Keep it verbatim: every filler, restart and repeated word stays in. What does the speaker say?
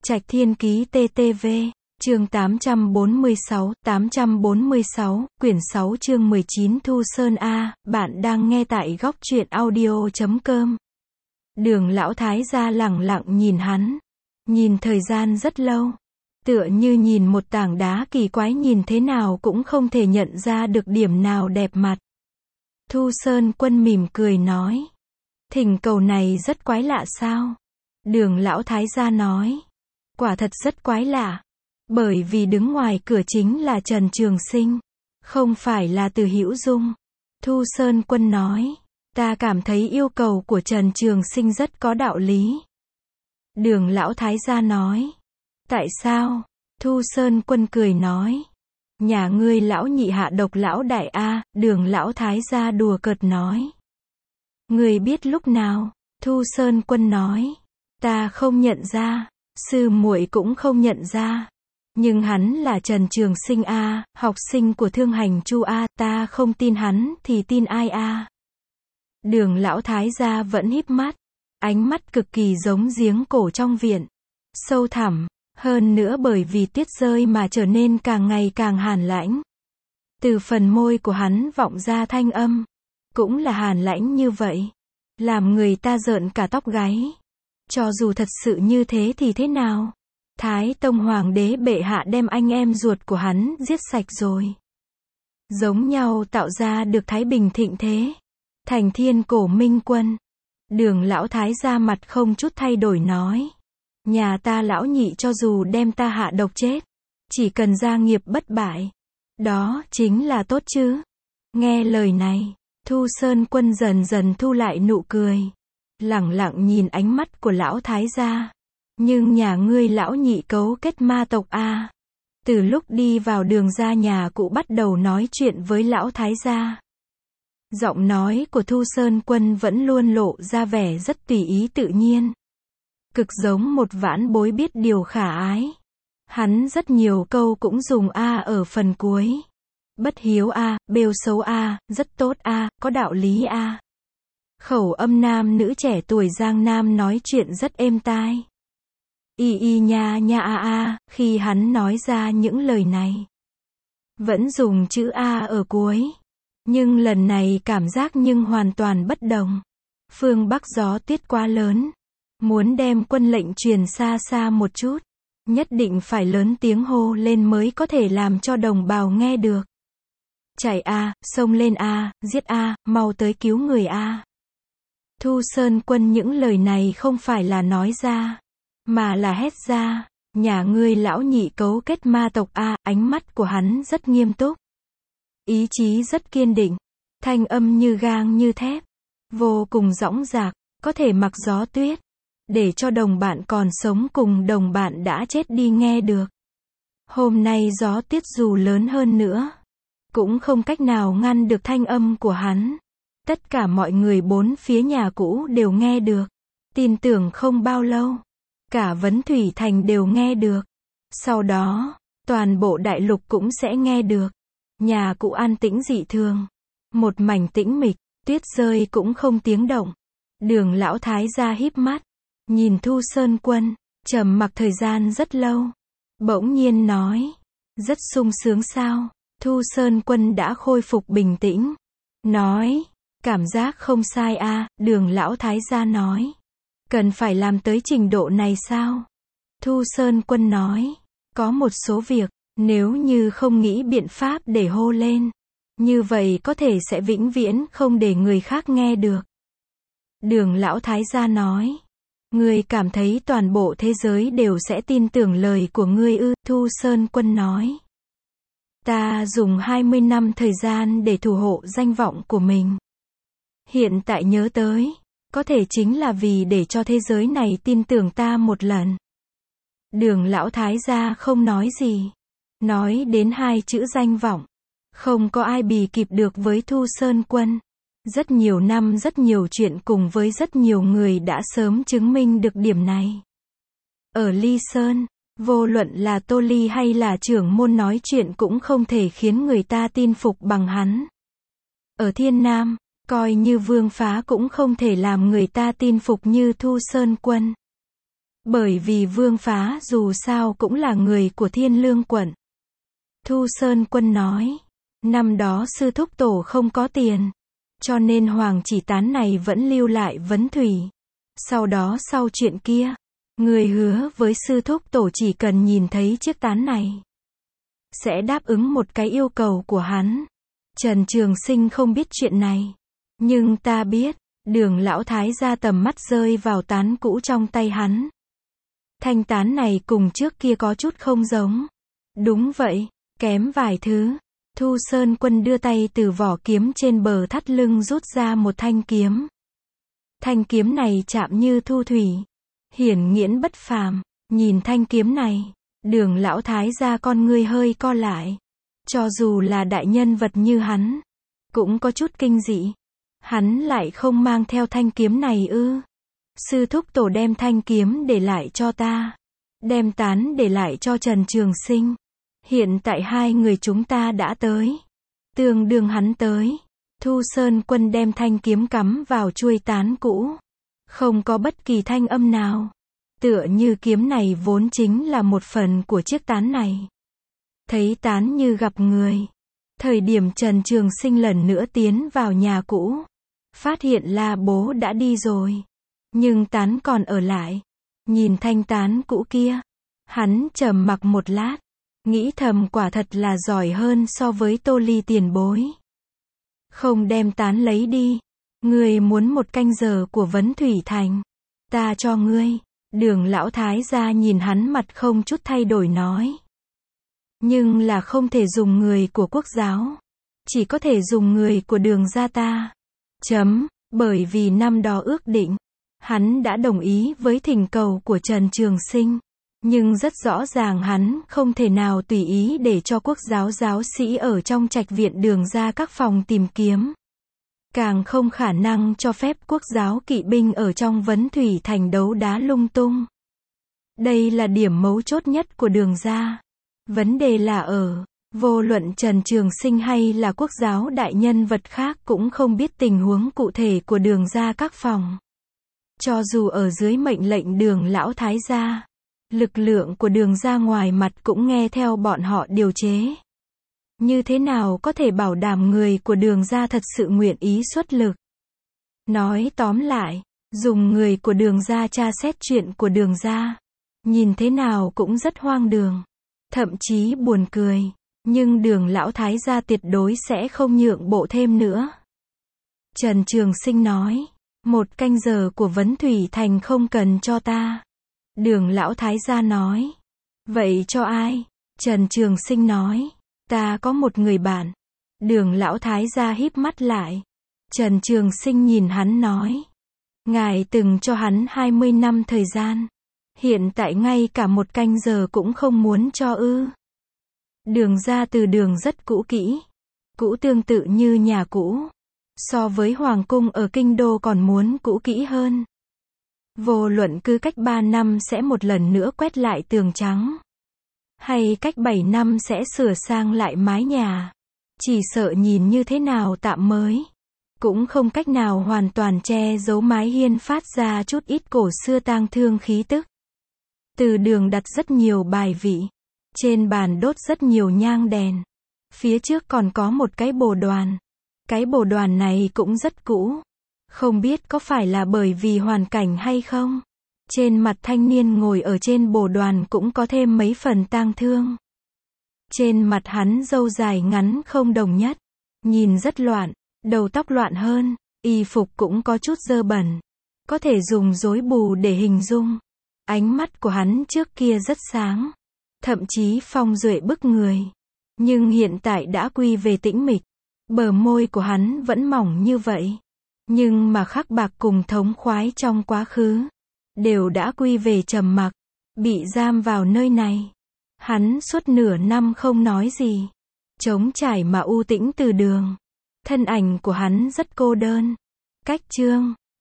Trạch Thiên Ký tê tê vê, chương tám trăm bốn mươi sáu, tám trăm bốn mươi sáu, quyển sáu chương mười chín Thu Sơn A, bạn đang nghe tại góc truyện audio chấm com. Đường lão thái gia lẳng lặng nhìn hắn. Nhìn thời gian rất lâu. Tựa như nhìn một tảng đá kỳ quái, nhìn thế nào cũng không thể nhận ra được điểm nào đẹp mặt. Thu Sơn Quân mỉm cười nói. Thỉnh cầu này rất quái lạ sao? Đường lão thái gia nói. Quả thật rất quái lạ. Bởi vì đứng ngoài cửa chính là Trần Trường Sinh, không phải là Từ Hữu Dung. Thu Sơn Quân nói. Ta cảm thấy yêu cầu của Trần Trường Sinh rất có đạo lý. Đường lão thái gia nói. Tại sao? Thu Sơn Quân cười nói. Nhà ngươi lão nhị hạ độc lão đại a, đường lão thái gia đùa cợt nói. Ngươi biết lúc nào? Thu Sơn Quân nói. Ta không nhận ra, sư muội cũng không nhận ra. Nhưng hắn là Trần Trường Sinh a, học sinh của Thương Hành Chu a, ta không tin hắn thì tin ai a? Đường lão thái gia vẫn híp mắt, ánh mắt cực kỳ giống giếng cổ trong viện, sâu thẳm, hơn nữa bởi vì tuyết rơi mà trở nên càng ngày càng hàn lãnh. Từ phần môi của hắn vọng ra thanh âm, cũng là hàn lãnh như vậy, làm người ta rợn cả tóc gáy. Cho dù thật sự như thế thì thế nào? Thái Tông Hoàng đế bệ hạ đem anh em ruột của hắn giết sạch rồi. Giống nhau tạo ra được Thái Bình thịnh thế. Thành Thiên Cổ Minh Quân. Đường lão thái gia mặt không chút thay đổi nói. Nhà ta lão nhị cho dù đem ta hạ độc chết, chỉ cần gia nghiệp bất bại, đó chính là tốt chứ. Nghe lời này, Thu Sơn Quân dần dần thu lại nụ cười, lẳng lặng nhìn ánh mắt của lão thái gia. Nhưng nhà ngươi lão nhị cấu kết ma tộc a. Từ lúc đi vào đường ra nhà cụ bắt đầu nói chuyện với lão thái gia. Giọng nói của Thu Sơn Quân vẫn luôn lộ ra vẻ rất tùy ý tự nhiên. Cực giống một vãn bối biết điều khả ái. Hắn rất nhiều câu cũng dùng a ở phần cuối. Bất hiếu a, bêu xấu a, rất tốt a, có đạo lý a. Khẩu âm nam nữ trẻ tuổi Giang Nam nói chuyện rất êm tai. Y y nha nha a a, khi hắn nói ra những lời này, vẫn dùng chữ a ở cuối. Nhưng lần này cảm giác nhưng hoàn toàn bất đồng. Phương Bắc gió tuyết quá lớn. Muốn đem quân lệnh truyền xa xa một chút, nhất định phải lớn tiếng hô lên mới có thể làm cho đồng bào nghe được. Chạy a, xông lên a, giết a, mau tới cứu người a. Thu Sơn Quân những lời này không phải là nói ra, mà là hét ra. Nhà ngươi lão nhị cấu kết ma tộc a, ánh mắt của hắn rất nghiêm túc. Ý chí rất kiên định, thanh âm như gang như thép, vô cùng dõng dạc, có thể mặc gió tuyết, để cho đồng bạn còn sống cùng đồng bạn đã chết đi nghe được. Hôm nay gió tuyết dù lớn hơn nữa, cũng không cách nào ngăn được thanh âm của hắn. Tất cả mọi người bốn phía nhà cũ đều nghe được. Tin tưởng không bao lâu, cả Vấn Thủy Thành đều nghe được. Sau đó, toàn bộ đại lục cũng sẽ nghe được. Nhà cụ an tĩnh dị thường. Một mảnh tĩnh mịch, tuyết rơi cũng không tiếng động. Đường lão thái gia híp mắt, nhìn Thu Sơn Quân, trầm mặc thời gian rất lâu. Bỗng nhiên nói, rất sung sướng sao? Thu Sơn Quân đã khôi phục bình tĩnh. Nói, cảm giác không sai a. Đường lão thái gia nói. Cần phải làm tới trình độ này sao? Thu Sơn Quân nói, có một số việc, nếu như không nghĩ biện pháp để hô lên, như vậy có thể sẽ vĩnh viễn không để người khác nghe được. Đường lão thái gia nói. Ngươi cảm thấy toàn bộ thế giới đều sẽ tin tưởng lời của ngươi ư? Thu Sơn Quân nói. Ta dùng hai mươi năm thời gian để thủ hộ danh vọng của mình. Hiện tại nhớ tới, có thể chính là vì để cho thế giới này tin tưởng ta một lần. Đường lão thái gia không nói gì. Nói đến hai chữ danh vọng, không có ai bì kịp được với Thu Sơn Quân. Rất nhiều năm rất nhiều chuyện cùng với rất nhiều người đã sớm chứng minh được điểm này. Ở Ly Sơn, vô luận là Tô Ly hay là trưởng môn nói chuyện cũng không thể khiến người ta tin phục bằng hắn. Ở Thiên Nam, coi như Vương Phá cũng không thể làm người ta tin phục như Thu Sơn Quân. Bởi vì Vương Phá dù sao cũng là người của Thiên Lương quận. Thu Sơn Quân nói, năm đó sư thúc tổ không có tiền, cho nên Hoàng Chỉ Tán này vẫn lưu lại Vấn Thủy. Sau đó sau chuyện kia, người hứa với sư thúc tổ chỉ cần nhìn thấy chiếc tán này, sẽ đáp ứng một cái yêu cầu của hắn. Trần Trường Sinh không biết chuyện này, nhưng ta biết. Đường lão thái gia tầm mắt rơi vào tán cũ trong tay hắn. Thanh tán này cùng trước kia có chút không giống. Đúng vậy, kém vài thứ. Thu Sơn Quân đưa tay từ vỏ kiếm trên bờ thắt lưng rút ra một thanh kiếm. Thanh kiếm này chạm như thu thủy, hiển nghiễn bất phàm. Nhìn thanh kiếm này, đường lão thái gia con ngươi hơi co lại. Cho dù là đại nhân vật như hắn, cũng có chút kinh dị. Hắn lại không mang theo thanh kiếm này ư? Sư thúc tổ đem thanh kiếm để lại cho ta, đem tán để lại cho Trần Trường Sinh. Hiện tại hai người chúng ta đã tới. Tương đương hắn tới. Thu Sơn Quân đem thanh kiếm cắm vào chuôi tán cũ. Không có bất kỳ thanh âm nào. Tựa như kiếm này vốn chính là một phần của chiếc tán này. Thấy tán như gặp người. Thời điểm Trần Trường Sinh lần nữa tiến vào nhà cũ, phát hiện La Bố đã đi rồi, nhưng tán còn ở lại. Nhìn thanh tán cũ kia, hắn trầm mặc một lát, nghĩ thầm quả thật là giỏi hơn so với Tô Ly tiền bối. Không đem tán lấy đi, ngươi muốn một canh giờ của Vấn Thủy Thành, ta cho ngươi. Đường lão thái gia nhìn hắn mặt không chút thay đổi nói, nhưng là không thể dùng người của quốc giáo, chỉ có thể dùng người của đường gia ta. Chấm, bởi vì năm đó ước định, hắn đã đồng ý với thỉnh cầu của Trần Trường Sinh, nhưng rất rõ ràng hắn không thể nào tùy ý để cho quốc giáo giáo sĩ ở trong trạch viện đường ra các phòng tìm kiếm. Càng không khả năng cho phép quốc giáo kỵ binh ở trong Vấn Thủy Thành đấu đá lung tung. Đây là điểm mấu chốt nhất của đường ra. Vấn đề là ở, vô luận Trần Trường Sinh hay là quốc giáo đại nhân vật khác cũng không biết tình huống cụ thể của đường ra các phòng. Cho dù ở dưới mệnh lệnh đường lão thái gia, lực lượng của đường ra ngoài mặt cũng nghe theo bọn họ điều chế. Như thế nào có thể bảo đảm người của đường ra thật sự nguyện ý xuất lực? Nói tóm lại, dùng người của đường ra tra xét chuyện của đường ra, nhìn thế nào cũng rất hoang đường, thậm chí buồn cười, nhưng đường lão thái gia tuyệt đối sẽ không nhượng bộ thêm nữa. Trần Trường Sinh nói, một canh giờ của Vấn Thủy Thành không cần cho ta. Đường lão thái gia nói, vậy cho ai? Trần Trường Sinh nói, ta có một người bạn. Đường lão thái gia híp mắt lại. Trần Trường Sinh nhìn hắn nói, ngài từng cho hắn hai mươi năm thời gian, hiện tại ngay cả một canh giờ cũng không muốn cho ư? Đường ra từ đường rất cũ kỹ, cũ tương tự như nhà cũ, so với hoàng cung ở kinh đô còn muốn cũ kỹ hơn. Vô luận cứ cách ba năm sẽ một lần nữa quét lại tường trắng, hay cách bảy năm sẽ sửa sang lại mái nhà, chỉ sợ nhìn như thế nào tạm mới, cũng không cách nào hoàn toàn che giấu mái hiên phát ra chút ít cổ xưa tang thương khí tức. Từ đường đặt rất nhiều bài vị, trên bàn đốt rất nhiều nhang đèn, phía trước còn có một cái bồ đoàn. Cái bồ đoàn này cũng rất cũ, không biết có phải là bởi vì hoàn cảnh hay không. Trên mặt thanh niên ngồi ở trên bồ đoàn cũng có thêm mấy phần tang thương. Trên mặt hắn râu dài ngắn không đồng nhất, nhìn rất loạn, đầu tóc loạn hơn, y phục cũng có chút dơ bẩn, có thể dùng rối bù để hình dung. Ánh mắt của hắn trước kia rất sáng, thậm chí phong duệ bức người, nhưng hiện tại đã quy về tĩnh mịch. Bờ môi của hắn vẫn mỏng như vậy, nhưng mà khắc bạc cùng thống khoái trong quá khứ đều đã quy về trầm mặc. Bị giam vào nơi này, hắn suốt nửa năm không nói gì, trống trải mà u tĩnh từ đường. Thân ảnh của hắn rất cô đơn. Cách chương